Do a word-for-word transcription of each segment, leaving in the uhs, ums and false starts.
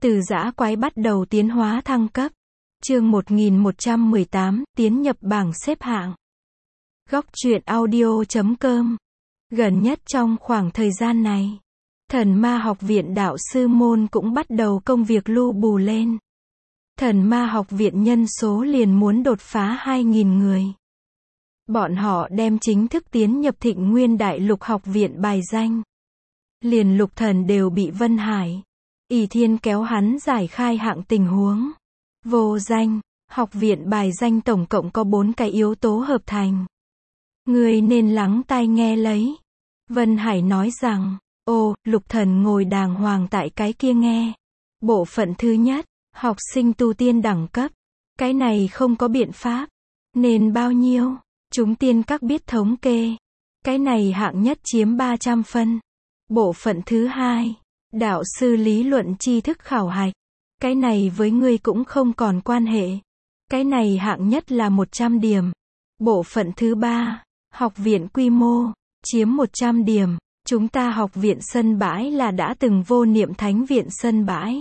Từ dã quái bắt đầu tiến hóa thăng cấp. Chương một nghìn một trăm mười tám, tiến nhập bảng xếp hạng. Góc truyện audio chấm com. Gần nhất trong khoảng thời gian này, Thần Ma học viện đạo sư môn cũng bắt đầu công việc lu bù lên. Thần Ma học viện nhân số liền muốn đột phá hai nghìn người. Bọn họ đem chính thức tiến nhập Thịnh Nguyên Đại Lục học viện bài danh. Liền Lục Thần đều bị Vân Hải, ỷ Thiên kéo hắn giải khai hạng tình huống. Vô danh, học viện bài danh tổng cộng có bốn cái yếu tố hợp thành. Ngươi nên lắng tai nghe lấy. Vân Hải nói rằng, ô, Lục Thần ngồi đàng hoàng tại cái kia nghe. Bộ phận thứ nhất, học sinh tu tiên đẳng cấp. Cái này không có biện pháp. Nên bao nhiêu? Chúng tiên các biết thống kê. Cái này hạng nhất chiếm ba trăm phân. Bộ phận thứ hai, đạo sư lý luận tri thức khảo hạch. Cái này với ngươi cũng không còn quan hệ. Cái này hạng nhất là một trăm điểm. Bộ phận thứ ba, học viện quy mô, chiếm một trăm điểm. Chúng ta học viện sân bãi là đã từng vô niệm thánh viện sân bãi.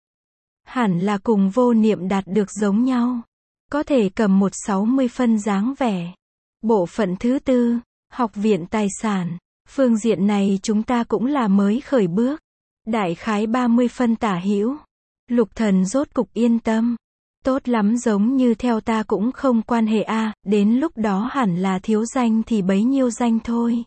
Hẳn là cùng vô niệm đạt được giống nhau. Có thể cầm một sáu mươi phân dáng vẻ. Bộ phận thứ tư, học viện tài sản. Phương diện này chúng ta cũng là mới khởi bước. Đại khái ba mươi phân tả hữu. Lục Thần rốt cục yên tâm. Tốt lắm, giống như theo ta cũng không quan hệ a, à, đến lúc đó hẳn là thiếu danh thì bấy nhiêu danh thôi.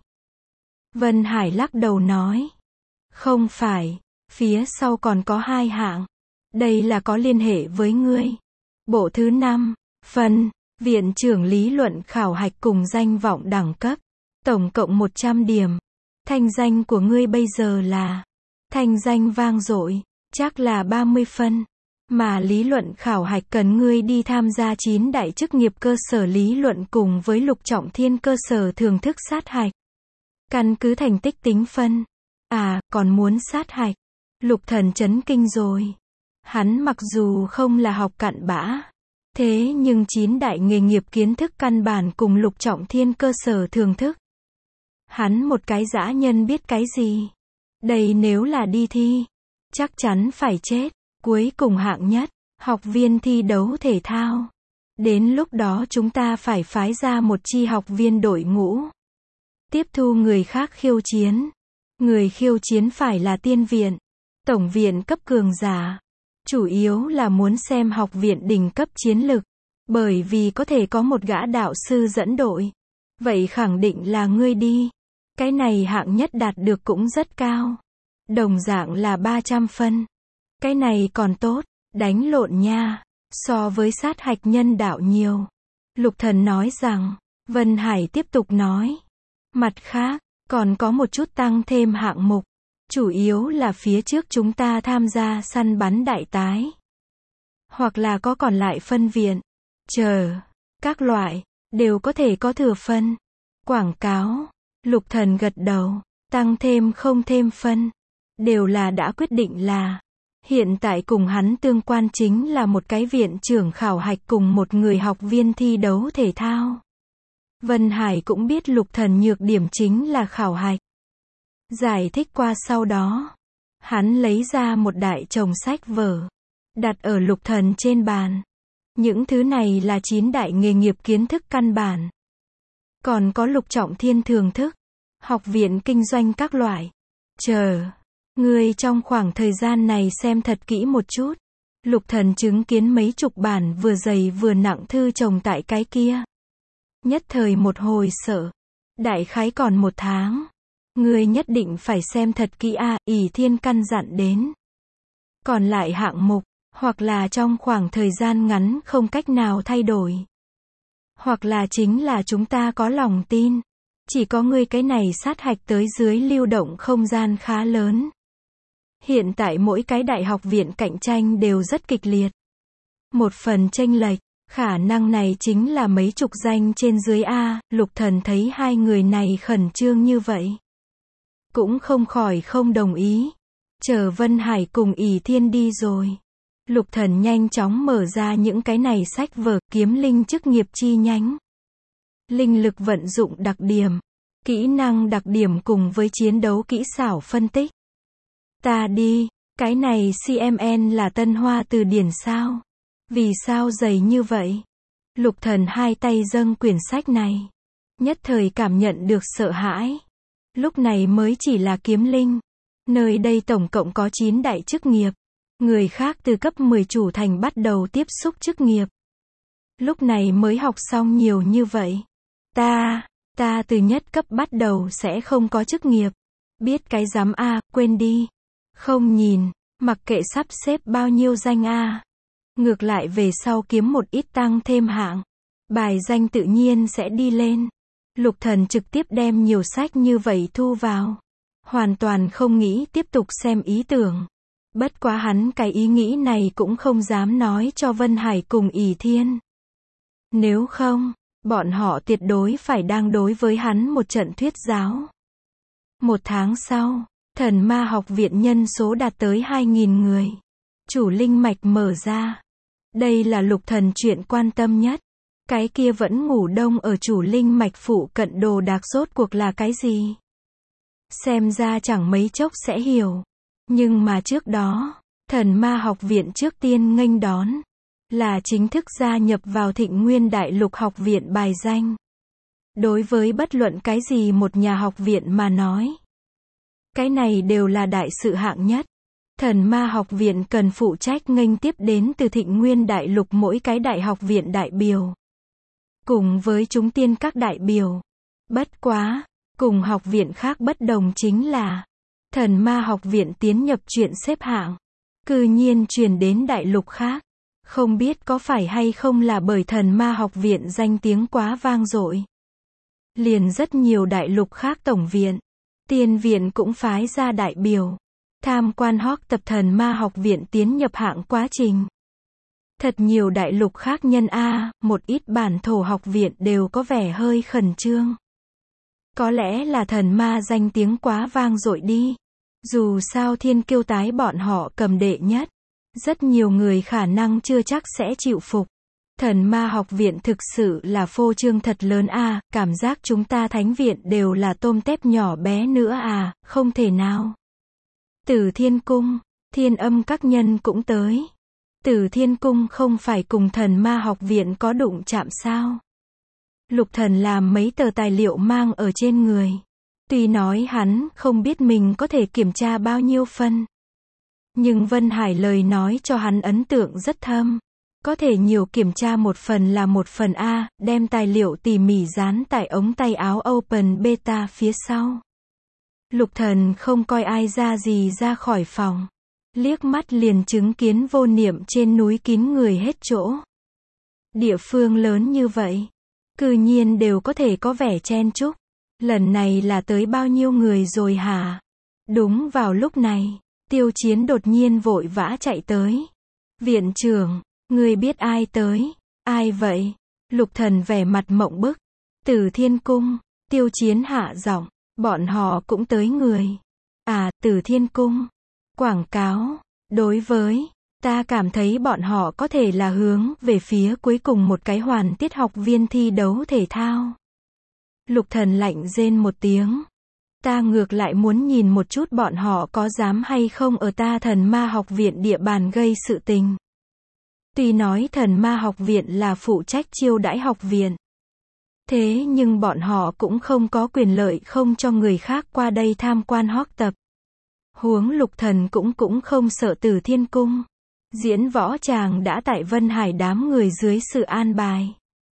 Vân Hải lắc đầu nói. Không phải, phía sau còn có hai hạng. Đây là có liên hệ với ngươi. Bộ thứ năm, phần, viện trưởng lý luận khảo hạch cùng danh vọng đẳng cấp. Tổng cộng một trăm điểm. Thanh danh của ngươi bây giờ là, thanh danh vang dội, chắc là ba mươi phân. Mà lý luận khảo hạch cần ngươi đi tham gia chín đại chức nghiệp cơ sở lý luận cùng với lục trọng thiên cơ sở thưởng thức sát hạch. Căn cứ thành tích tính phân. À, còn muốn sát hạch. Lục Thần chấn kinh rồi. Hắn mặc dù không là học cặn bã, thế nhưng chín đại nghề nghiệp kiến thức căn bản cùng lục trọng thiên cơ sở thưởng thức. Hắn một cái dã nhân biết cái gì? Đây nếu là đi thi, chắc chắn phải chết. Cuối cùng hạng nhất, học viên thi đấu thể thao. Đến lúc đó chúng ta phải phái ra một chi học viên đội ngũ. Tiếp thu người khác khiêu chiến. Người khiêu chiến phải là tiên viện, tổng viện cấp cường giả. Chủ yếu là muốn xem học viện đỉnh cấp chiến lực. Bởi vì có thể có một gã đạo sư dẫn đội. Vậy khẳng định là ngươi đi. Cái này hạng nhất đạt được cũng rất cao. Đồng dạng là ba trăm phân. Cái này còn tốt, đánh lộn nha. So với sát hạch nhân đạo nhiều. Lục Thần nói rằng, Vân Hải tiếp tục nói. Mặt khác, còn có một chút tăng thêm hạng mục. Chủ yếu là phía trước chúng ta tham gia săn bắn đại tái. Hoặc là có còn lại phân viện. Chờ, các loại, đều có thể có thừa phân. Quảng cáo. Lục Thần gật đầu, tăng thêm không thêm phân. Đều là đã quyết định là. Hiện tại cùng hắn tương quan chính là một cái viện trưởng khảo hạch cùng một người học viên thi đấu thể thao. Vân Hải cũng biết Lục Thần nhược điểm chính là khảo hạch. Giải thích qua sau đó, hắn lấy ra một đại chồng sách vở, đặt ở Lục Thần trên bàn. Những thứ này là chín đại nghề nghiệp kiến thức căn bản. Còn có lục trọng thiên thưởng thức, học viện kinh doanh các loại. Chờ, ngươi trong khoảng thời gian này xem thật kỹ một chút. Lục Thần chứng kiến mấy chục bản vừa dày vừa nặng thư chồng tại cái kia. Nhất thời một hồi sợ. Đại khái còn một tháng. Ngươi nhất định phải xem thật kỹ a, à, ỷ Thiên căn dặn đến. Còn lại hạng mục, hoặc là trong khoảng thời gian ngắn không cách nào thay đổi. Hoặc là chính là chúng ta có lòng tin. Chỉ có ngươi cái này sát hạch tới dưới lưu động không gian khá lớn. Hiện tại mỗi cái đại học viện cạnh tranh đều rất kịch liệt. Một phần chênh lệch, khả năng này chính là mấy chục danh trên dưới A. Lục Thần thấy hai người này khẩn trương như vậy, cũng không khỏi không đồng ý. Chờ Vân Hải cùng ỷ Thiên đi rồi, Lục Thần nhanh chóng mở ra những cái này sách vở kiếm linh chức nghiệp chi nhánh. Linh lực vận dụng đặc điểm, kỹ năng đặc điểm cùng với chiến đấu kỹ xảo phân tích. Ta đi, Cái này xê em en là Tân Hoa từ điển sao? Vì sao dày như vậy? Lục Thần hai tay dâng quyển sách này. Nhất thời cảm nhận được sợ hãi. Lúc này mới chỉ là kiếm linh. Nơi đây tổng cộng có chín đại chức nghiệp. Người khác từ cấp mười chủ thành bắt đầu tiếp xúc chức nghiệp. Lúc này mới học xong nhiều như vậy. Ta, ta từ nhất cấp bắt đầu sẽ không có chức nghiệp. Biết cái dám a, quên đi. Không nhìn, mặc kệ sắp xếp bao nhiêu danh a. Ngược lại về sau kiếm một ít tăng thêm hạng. Bài danh tự nhiên sẽ đi lên. Lục Thần trực tiếp đem nhiều sách như vậy thu vào. Hoàn toàn không nghĩ tiếp tục xem ý tưởng. Bất quá hắn cái ý nghĩ này cũng không dám nói cho Vân Hải cùng ỷ Thiên. Nếu không, bọn họ tuyệt đối phải đang đối với hắn một trận thuyết giáo. Một tháng sau, Thần Ma học viện nhân số đạt tới hai nghìn người. Chủ linh mạch mở ra. Đây là Lục Thần chuyện quan tâm nhất. Cái kia vẫn ngủ đông ở chủ linh mạch phụ cận đồ đạc rốt cuộc là cái gì? Xem ra chẳng mấy chốc sẽ hiểu. Nhưng mà trước đó, Thần Ma học viện trước tiên nghênh đón. Là chính thức gia nhập vào Thịnh Nguyên Đại Lục học viện bài danh. Đối với bất luận cái gì một nhà học viện mà nói. Cái này đều là đại sự hạng nhất. Thần Ma học viện cần phụ trách nghênh tiếp đến từ Thịnh Nguyên Đại Lục mỗi cái đại học viện đại biểu. Cùng với chúng tiên các đại biểu. Bất quá, cùng học viện khác bất đồng chính là Thần Ma học viện tiến nhập chuyện xếp hạng. Cư nhiên truyền đến đại lục khác. Không biết có phải hay không là bởi Thần Ma học viện danh tiếng quá vang dội. Liền rất nhiều đại lục khác tổng viện, tiên viện cũng phái ra đại biểu. Tham quan hót tập Thần Ma học viện tiến nhập hạng quá trình. Thật nhiều đại lục khác nhân A, một ít bản thổ học viện đều có vẻ hơi khẩn trương. Có lẽ là Thần Ma danh tiếng quá vang dội đi. Dù sao Thiên Kiêu tái bọn họ cầm đệ nhất. Rất nhiều người khả năng chưa chắc sẽ chịu phục. Thần Ma học viện thực sự là phô trương thật lớn a, cảm giác chúng ta thánh viện đều là tôm tép nhỏ bé nữa à, không thể nào. Tử Thiên Cung, Thiên Âm các nhân cũng tới. Tử Thiên Cung không phải cùng Thần Ma học viện có đụng chạm sao? Lục Thần làm mấy tờ tài liệu mang ở trên người. Tuy nói hắn không biết mình có thể kiểm tra bao nhiêu phân. Nhưng Vân Hải lời nói cho hắn ấn tượng rất thâm. Có thể nhiều kiểm tra một phần là một phần A, đem tài liệu tỉ mỉ dán tại ống tay áo Open Beta phía sau. Lục Thần không coi ai ra gì ra khỏi phòng. Liếc mắt liền chứng kiến vô niệm trên núi kín người hết chỗ. Địa phương lớn như vậy, cư nhiên đều có thể có vẻ chen chúc. Lần này là tới bao nhiêu người rồi hả? Đúng vào lúc này, Tiêu Chiến đột nhiên vội vã chạy tới. Viện trưởng, ngươi biết ai tới? Ai vậy? Lục Thần vẻ mặt mộng bức. Tử Thiên Cung. Tiêu Chiến hạ giọng, bọn họ cũng tới người. À, Tử Thiên Cung. Quảng cáo. Đối với, ta cảm thấy bọn họ có thể là hướng về phía cuối cùng một cái hoàn tiết học viên thi đấu thể thao. Lục Thần lạnh rên một tiếng. Ta ngược lại muốn nhìn một chút bọn họ có dám hay không ở ta Thần Ma học viện địa bàn gây sự tình. Tuy nói Thần Ma học viện là phụ trách chiêu đãi học viện. Thế nhưng bọn họ cũng không có quyền lợi không cho người khác qua đây tham quan học tập. Huống Lục Thần cũng cũng không sợ Tử Thiên Cung. Diễn võ tràng đã tại Vân Hải đám người dưới sự an bài.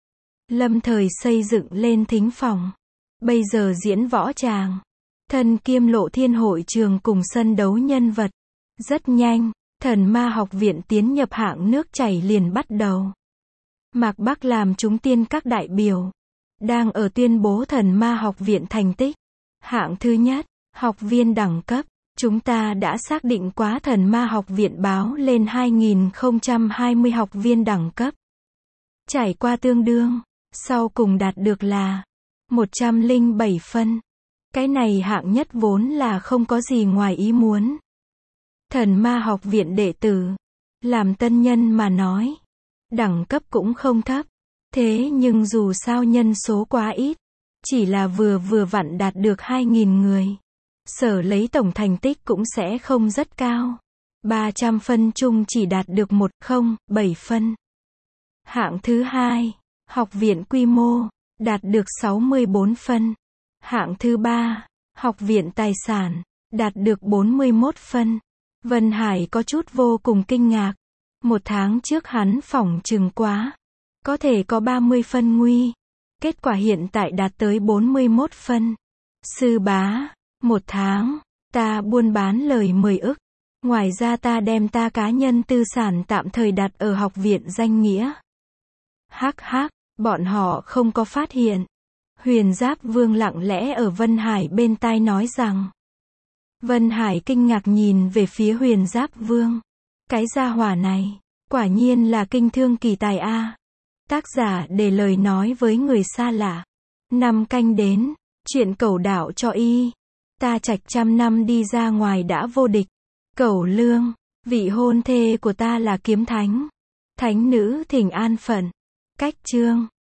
Lâm thời xây dựng lên thính phòng. Bây giờ diễn võ tràng. Thần Kiêm Lộ Thiên hội trường cùng sân đấu nhân vật. Rất nhanh, Thần Ma học viện tiến nhập hạng nước chảy liền bắt đầu. Mạc Bắc làm chúng tiên các đại biểu. Đang ở tuyên bố Thần Ma học viện thành tích. Hạng thứ nhất, học viên đẳng cấp. Chúng ta đã xác định quá Thần Ma học viện báo lên hai nghìn không trăm hai mươi học viên đẳng cấp. Trải qua tương đương, sau cùng đạt được là một trăm lẻ bảy phân. Cái này hạng nhất vốn là không có gì ngoài ý muốn. Thần Ma học viện đệ tử, làm tân nhân mà nói, đẳng cấp cũng không thấp. Thế nhưng dù sao nhân số quá ít, chỉ là vừa vừa vặn đạt được hai nghìn người. Sở lấy tổng thành tích cũng sẽ không rất cao. ba trăm phân chung chỉ đạt được một phẩy không bảy phân. Hạng thứ hai, học viện quy mô, đạt được sáu mươi bốn phân. Hạng thứ ba, học viện tài sản, đạt được bốn mươi mốt phân. Vân Hải có chút vô cùng kinh ngạc. Một tháng trước hắn phỏng chừng quá, có thể có ba mươi phân nguy. Kết quả hiện tại đạt tới bốn mươi mốt phân. Sư bá, một tháng, ta buôn bán lời mười ức. Ngoài ra ta đem ta cá nhân tư sản tạm thời đặt ở học viện danh nghĩa. Hắc hắc, bọn họ không có phát hiện. Huyền Giáp Vương lặng lẽ ở Vân Hải bên tai nói rằng. Vân Hải kinh ngạc nhìn về phía Huyền Giáp Vương. Cái gia hỏa này, quả nhiên là kinh thương kỳ tài a. Tác giả để lời nói với người xa lạ. Năm canh đến, chuyện Cẩu đạo cho y. Ta Trạch trăm năm đi ra ngoài đã vô địch. Cẩu Lương, vị hôn thê của ta là Kiếm Thánh. Thánh nữ thỉnh an phận. Cách chương